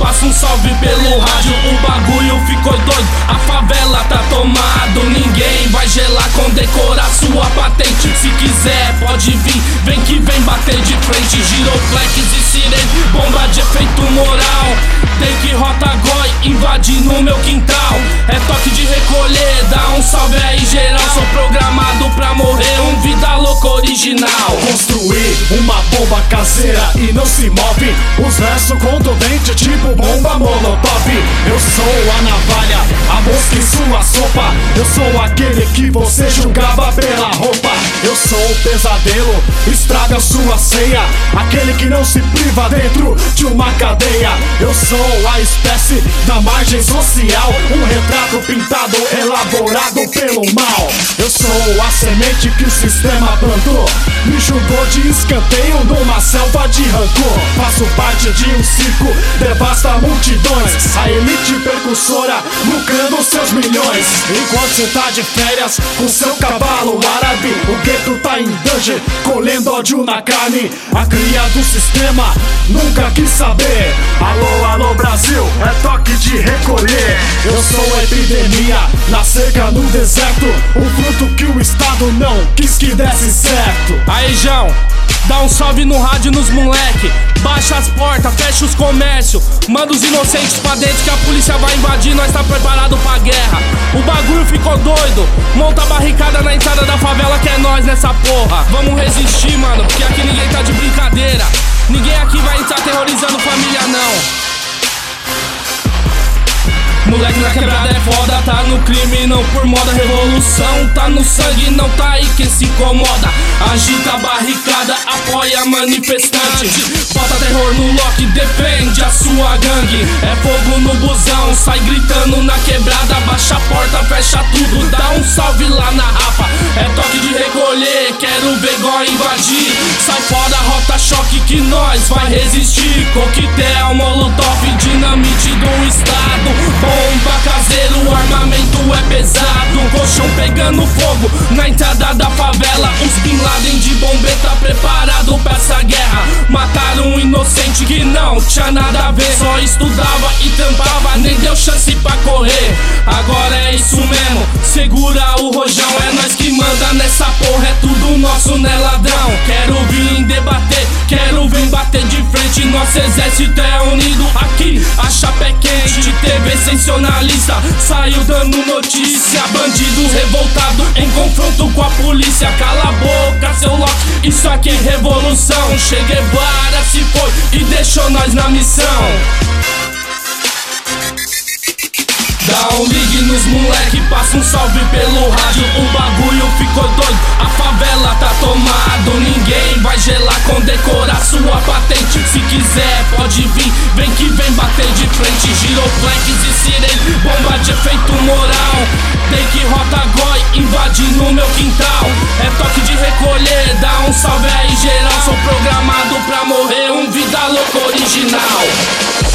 passa um salve pelo rádio. O bagulho ficou doido, a favela tá tomado. Ninguém vai gelar, condecorar sua patente. Se quiser pode vir, vem que vem bater de frente. Giroflex e sirene, bomba de efeito moral. Tem que rota goi, invadir no meu quintal. É toque de recolher, dá um salve aí geral. Sou programado pra morrer, um vida louca original. Construir uma bomba caseira e não se move. Os versos contundentes tipo bomba molotov. Eu sou a navalha, a mosca em sua sopa. Eu sou aquele que você julgava pela roupa. Eu sou o pesadelo, estraga sua ceia. Aquele que não se priva dentro de uma cadeia. Eu sou a espécie da margem social, um retrato pintado, elaborado pelo mal. Eu sou a semente que o sistema plantou, me julgou de escanteio numa selva de rancor. Faço parte de um circo, devasta multidões. A elite percussora lucrando seus milhões. Enquanto cê tá de férias com seu cavalo árabe, o gueto tá em dungeon, colhendo ódio na carne. A cria do sistema nunca quis saber. Alô, alô Brasil, é toque de recolher. Eu sou a epidemia, na seca, no deserto, o fruto que o Estado não quis que desse certo. Aí, João, dá um salve no rádio nos moleque. Baixa as portas, fecha os comércios. Manda os inocentes pra dentro que a polícia vai invadir. Nós tá preparado pra guerra. O bagulho ficou doido. Monta a barricada na entrada da favela que é nós nessa porra. Vamos resistir, mano, porque aqui ninguém tá de brincadeira. Ninguém aqui vai entrar terrorizando família, não. Moleque na quebrada é foda, tá no crime, não por moda. Revolução tá no sangue, não tá aí quem se incomoda. Agita a barricada, apoia manifestante. Bota terror no lock, defende a sua gangue. É fogo no busão, sai gritando na quebrada. Baixa a porta, fecha tudo, dá um salve lá na Rafa. É toque de recolher, quero ver igual invadir. Sai fora, rota choque que nós vai resistir. Coquetel, molotov, dinamite do estado. Bomba caseiro, o armamento é pesado. Colchão pegando fogo na entrada da favela. Os Bin Laden de bombeta preparado pra essa guerra. Mataram um inocente que não tinha nada a ver. Só estudava e trampava, nem deu chance pra correr. Agora é isso mesmo, segura o rojão. É nós que manda nessa porra, é tudo nosso, né ladrão. Quero vir debater, quero vir bater de frente. Nosso exército é unido, aqui a chapa é quente. TV sensacionalista saiu dando notícia. Bandidos revoltados em confronto com a polícia. Cala a boca, seu Loki, isso aqui é revolução. Che Guevara se foi e deixou nós na missão. Dá um ligue nos moleque, passa um salve pelo rádio. O bagulho ficou doido, a favela tá tomado. Ninguém vai gelar, condecorar sua patente. Se quiser pode vir, vem que vem bater de frente. Giroflex e sirene, bomba de efeito moral. Tem que rota goi, invadir no meu quintal. É toque de recolher, dá um salve aí geral. Sou programado pra morrer, um vida louca original.